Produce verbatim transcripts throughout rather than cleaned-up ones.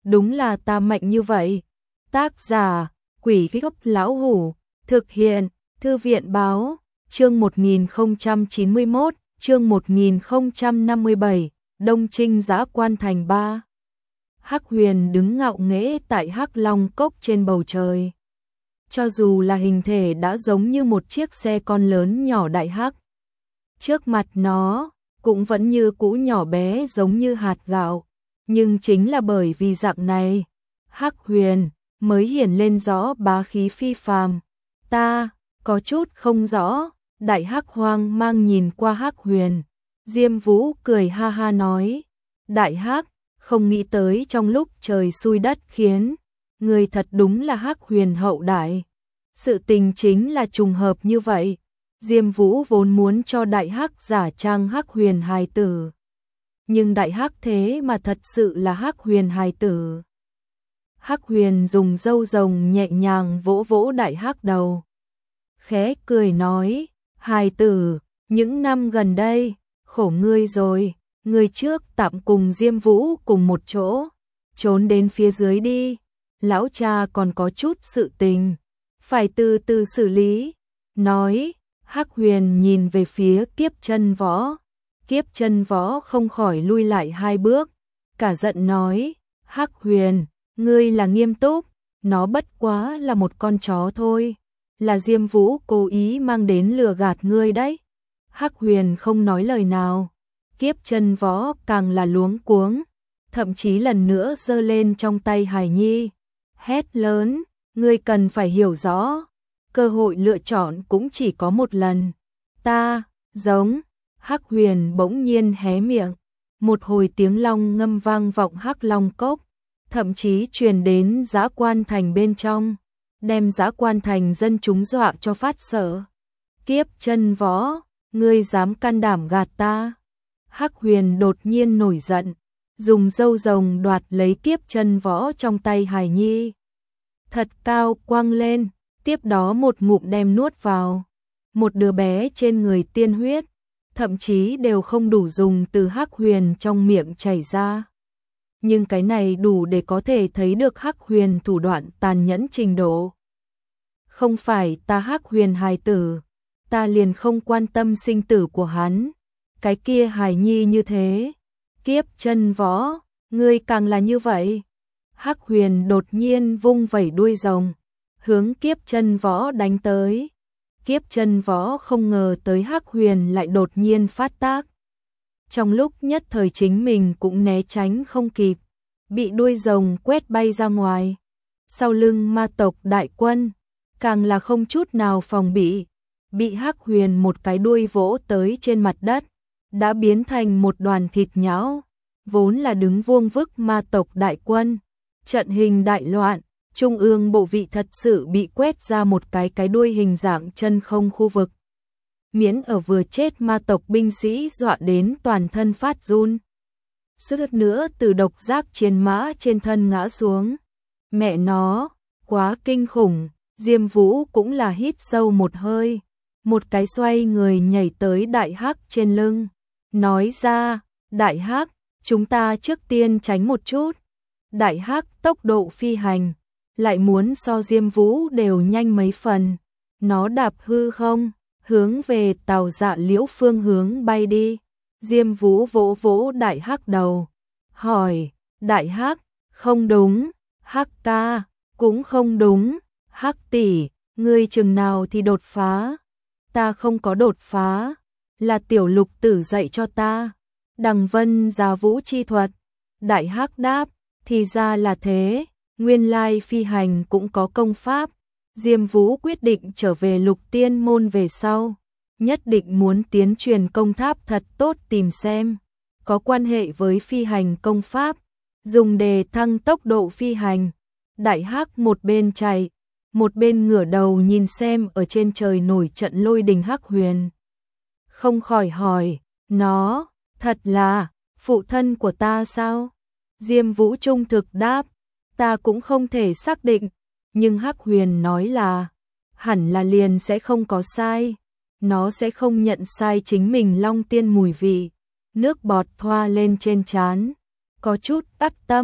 đúng là ta mạnh như vậy. Tác giả, Quỷ Gốc Lão Hủ, thực hiện, Thư viện Báo, chương một nghìn không trăm chín mươi mốt, chương một nghìn không trăm năm mươi bảy, Đông Trinh Dã Quan Thành ba. Hắc Huyền đứng ngạo nghễ tại Hắc Long Cốc trên bầu trời. Cho dù là hình thể đã giống như một chiếc xe con lớn nhỏ đại hắc, trước mặt nó cũng vẫn như cũ nhỏ bé giống như hạt gạo, nhưng chính là bởi vì dạng này, Hắc Huyền mới hiển lên rõ bá khí phi phàm. Ta có chút không rõ. Đại Hắc hoang mang nhìn qua Hắc Huyền, Diêm Vũ cười ha ha nói, Đại Hắc, không nghĩ tới trong lúc trời xui đất khiến, người thật đúng là Hắc Huyền hậu đại. Sự tình chính là trùng hợp như vậy. Diêm Vũ vốn muốn cho Đại Hắc giả trang Hắc Huyền hài tử, nhưng Đại Hắc thế mà thật sự là Hắc Huyền hài tử. Hắc Huyền dùng râu rồng nhẹ nhàng vỗ vỗ Đại Hắc đầu, khẽ cười nói, hài tử, những năm gần đây, khổ ngươi rồi, ngươi trước tạm cùng Diêm Vũ cùng một chỗ, trốn đến phía dưới đi, lão cha còn có chút sự tình, phải từ từ xử lý. Nói, Hắc Huyền nhìn về phía Kiếp Chân Võ, Kiếp Chân Võ không khỏi lui lại hai bước, cả giận nói, Hắc Huyền, ngươi là nghiêm túc, nó bất quá là một con chó thôi, là Diêm Vũ cố ý mang đến lừa gạt ngươi đấy. Hắc Huyền không nói lời nào, Kiếp Chân Võ càng là luống cuống, thậm chí lần nữa giơ lên trong tay hài nhi, hét lớn, ngươi cần phải hiểu rõ, cơ hội lựa chọn cũng chỉ có một lần. Ta, giống, Hắc Huyền bỗng nhiên hé miệng, một hồi tiếng long ngâm vang vọng Hắc Long Cốc, thậm chí truyền đến Dã Quan Thành bên trong, đem Dã Quan Thành dân chúng dọa cho phát sợ. Kiếp Chân Võ, ngươi dám can đảm gạt ta? Hắc Huyền đột nhiên nổi giận, dùng râu rồng đoạt lấy Kiếp Chân Võ trong tay hài nhi, thật cao quăng lên, tiếp đó một ngụm đem nuốt vào. Một đứa bé trên người tiên huyết, thậm chí đều không đủ dùng từ Hắc Huyền trong miệng chảy ra. Nhưng cái này đủ để có thể thấy được Hắc Huyền thủ đoạn tàn nhẫn trình độ. Không phải ta Hắc Huyền hài tử, ta liền không quan tâm sinh tử của hắn. Cái kia hài nhi như thế, Kiếp Chân Võ, ngươi càng là như vậy. Hắc Huyền đột nhiên vung vẩy đuôi rồng, hướng Kiếp Chân Võ đánh tới. Kiếp Chân Võ không ngờ tới Hắc Huyền lại đột nhiên phát tác. Trong lúc nhất thời chính mình cũng né tránh không kịp, bị đuôi rồng quét bay ra ngoài. Sau lưng ma tộc đại quân, càng là không chút nào phòng bị, bị Hắc Huyền một cái đuôi vỗ tới trên mặt đất, đã biến thành một đoàn thịt nhão. Vốn là đứng vuông vức ma tộc đại quân, trận hình đại loạn, trung ương bộ vị thật sự bị quét ra một cái cái đuôi hình dạng chân không khu vực. Miễn ở vừa chết ma tộc binh sĩ dọa đến toàn thân phát run. Suýt nữa từ độc giác chiến mã trên thân ngã xuống. Mẹ nó, quá kinh khủng. Diêm Vũ cũng là hít sâu một hơi, một cái xoay người nhảy tới Đại Hắc trên lưng, nói ra, Đại Hắc, chúng ta trước tiên tránh một chút. Đại Hắc tốc độ phi hành, lại muốn so Diêm Vũ đều nhanh mấy phần. Nó đạp hư không, hướng về Tào Dạ Liễu phương hướng bay đi. Diêm Vũ vỗ vỗ Đại Hắc đầu, hỏi, Đại Hắc, không đúng, Hắc ca, cũng không đúng, Hắc tỷ, ngươi chừng nào thì đột phá? Ta không có đột phá, là Tiểu Lục Tử dạy cho ta. Đằng Vân Giá Vũ chi thuật. Đại Hắc đáp, thì ra là thế, nguyên lai phi hành cũng có công pháp. Diêm Vũ quyết định trở về Lục Tiên môn về sau, nhất định muốn tiến truyền công pháp thật tốt tìm xem, có quan hệ với phi hành công pháp, dùng để thăng tốc độ phi hành. Đại Hắc một bên chạy, một bên ngửa đầu nhìn xem ở trên trời nổi trận lôi đình Hắc Huyền. Không khỏi hỏi, nó, thật là, phụ thân của ta sao? Diêm Vũ trung thực đáp, ta cũng không thể xác định, nhưng Hắc Huyền nói là, hẳn là liền sẽ không có sai, nó sẽ không nhận sai chính mình Long Tiên mùi vị. Nước bọt thoa lên trên trán, có chút đắc tâm,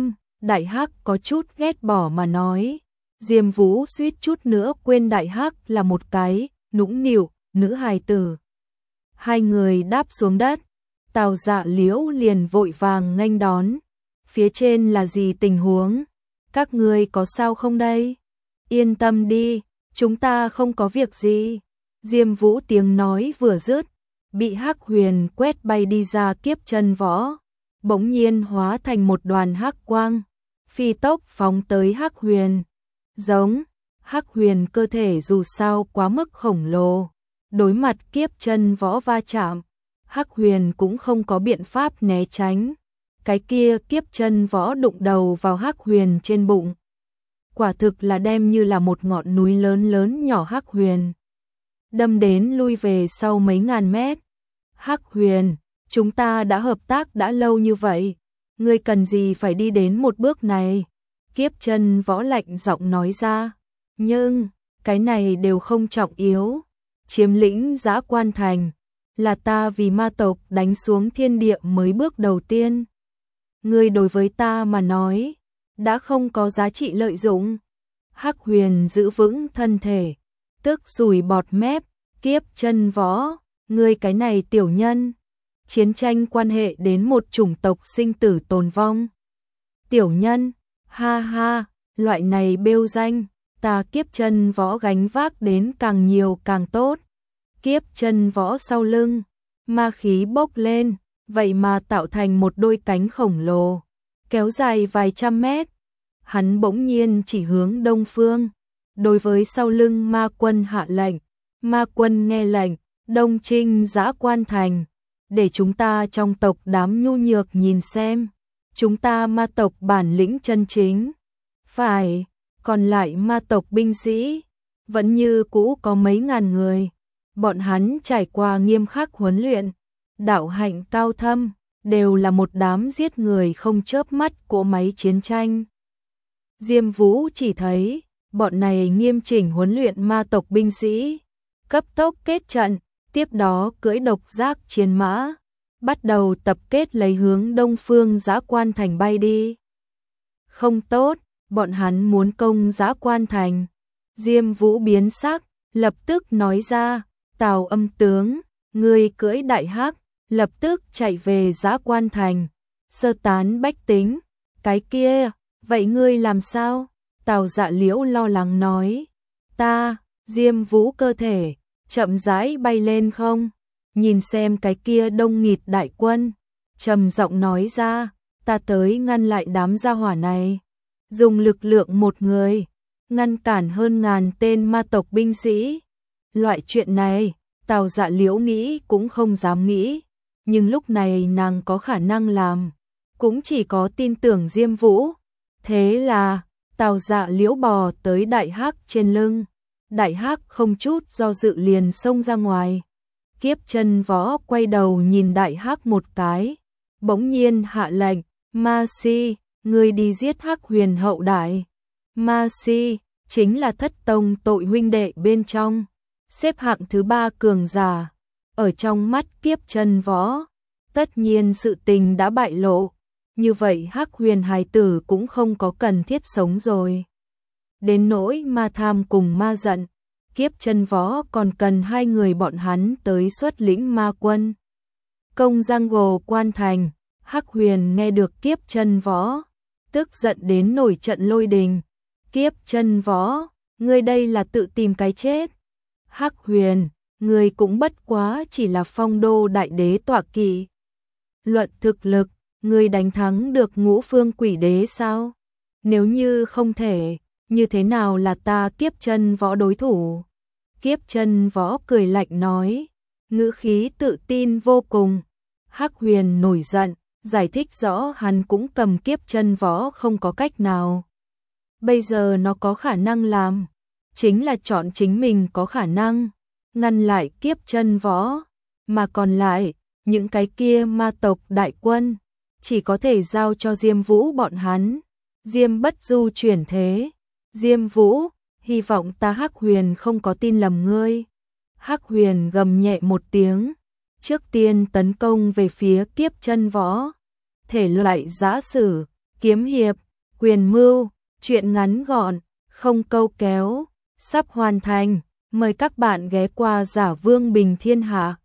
Đại Hắc có chút ghét bỏ mà nói. Diêm Vũ suýt chút nữa quên Đại Hắc là một cái nũng nịu nữ hài tử. Hai người đáp xuống đất, Tào Dạ Liễu liền vội vàng nghênh đón. Phía trên là gì tình huống? Các ngươi có sao không đây? Yên tâm đi, chúng ta không có việc gì. Diêm Vũ tiếng nói vừa dứt, bị Hắc Huyền quét bay đi ra kiếp chân võ, bỗng nhiên hóa thành một đoàn hắc quang, phi tốc phóng tới Hắc Huyền. Giống, Hắc Huyền cơ thể dù sao quá mức khổng lồ, đối mặt kiếp chân võ va chạm, Hắc Huyền cũng không có biện pháp né tránh. Cái kia kiếp chân võ đụng đầu vào Hắc Huyền trên bụng, quả thực là đem như là một ngọn núi lớn lớn nhỏ Hắc Huyền đâm đến lui về sau mấy ngàn mét. Hắc Huyền, chúng ta đã hợp tác đã lâu như vậy, ngươi cần gì phải đi đến một bước này? Kiếp chân võ lạnh giọng nói ra. Nhưng, cái này đều không trọng yếu. Chiếm lĩnh Dã Quan Thành là ta vì ma tộc đánh xuống thiên địa mới bước đầu tiên. Ngươi đối với ta mà nói, đã không có giá trị lợi dụng. Hắc Huyền giữ vững thân thể, tức sùi bọt mép. Kiếp chân võ, ngươi cái này tiểu nhân, chiến tranh quan hệ đến một chủng tộc sinh tử tồn vong. Tiểu nhân, ha ha, loại này bêu danh, ta kiếp chân võ gánh vác đến càng nhiều càng tốt. Kiếp chân võ sau lưng, ma khí bốc lên, vậy mà tạo thành một đôi cánh khổng lồ, kéo dài vài trăm mét. Hắn bỗng nhiên chỉ hướng đông phương, đối với sau lưng ma quân hạ lệnh. Ma quân nghe lệnh, đông trinh Dã Quan Thành, để chúng ta trong tộc đám nhu nhược nhìn xem, chúng ta ma tộc bản lĩnh chân chính. Phải, còn lại ma tộc binh sĩ, vẫn như cũ có mấy ngàn người, bọn hắn trải qua nghiêm khắc huấn luyện, đạo hạnh cao thâm, đều là một đám giết người không chớp mắt cỗ máy chiến tranh. Diêm Vũ chỉ thấy, bọn này nghiêm chỉnh huấn luyện ma tộc binh sĩ, cấp tốc kết trận, tiếp đó cưỡi độc giác chiến mã, bắt đầu tập kết lấy hướng đông phương Dã Quan Thành bay đi. Không tốt, bọn hắn muốn công Dã Quan Thành. Diêm Vũ biến sắc, lập tức nói ra, Tào Âm tướng, ngươi cưỡi Đại Hắc, lập tức chạy về Dã Quan Thành, sơ tán bách tính. Cái kia, vậy ngươi làm sao? Tào Dạ Liễu lo lắng nói, ta, Diêm Vũ cơ thể chậm rãi bay lên không, nhìn xem cái kia đông nghịt đại quân, trầm giọng nói ra, ta tới ngăn lại đám gia hỏa này, dùng lực lượng một người, ngăn cản hơn ngàn tên ma tộc binh sĩ. Loại chuyện này, Tào Dạ Liễu nghĩ cũng không dám nghĩ, nhưng lúc này nàng có khả năng làm, cũng chỉ có tin tưởng Diêm Vũ. Thế là, Tào Dạ Liễu bò tới Đại Hắc trên lưng. Đại Hắc không chút do dự liền xông ra ngoài. Kiếp chân võ quay đầu nhìn Đại Hắc một cái, bỗng nhiên hạ lệnh, Ma Si, ngươi đi giết Hắc Huyền hậu đại. Ma Si chính là thất tông tội huynh đệ bên trong, xếp hạng thứ ba cường giả. Ở trong mắt kiếp chân võ, tất nhiên sự tình đã bại lộ, như vậy Hắc Huyền hài tử cũng không có cần thiết sống rồi. Đến nỗi ma tham cùng ma giận, kiếp chân võ còn cần hai người bọn hắn tới xuất lĩnh ma quân. Công Giang Gồ Quan Thành, Hắc Huyền nghe được kiếp chân võ, tức giận đến nổi trận lôi đình. Kiếp chân võ, ngươi đây là tự tìm cái chết. Hắc Huyền, ngươi cũng bất quá chỉ là phong đô đại đế tọa kỵ. Luận thực lực, ngươi đánh thắng được ngũ phương quỷ đế sao? Nếu như không thể, như thế nào là ta kiếp chân võ đối thủ? Kiếp chân võ cười lạnh nói, ngữ khí tự tin vô cùng. Hắc Huyền nổi giận, giải thích rõ hắn cũng cầm kiếp chân võ không có cách nào. Bây giờ nó có khả năng làm, chính là chọn chính mình có khả năng, ngăn lại kiếp chân võ. Mà còn lại, những cái kia ma tộc đại quân, chỉ có thể giao cho Diêm Vũ bọn hắn. Diêm Bất Du chuyển thế. Diêm Vũ, hy vọng ta Hắc Huyền không có tin lầm ngươi. Hắc Huyền gầm nhẹ một tiếng, trước tiên tấn công về phía kiếp chân võ. Thể loại giã sử, kiếm hiệp, Quyền mưu, chuyện ngắn gọn, không câu kéo, sắp hoàn thành. Mời các bạn ghé qua Giả Vương Bình Thiên Hạ.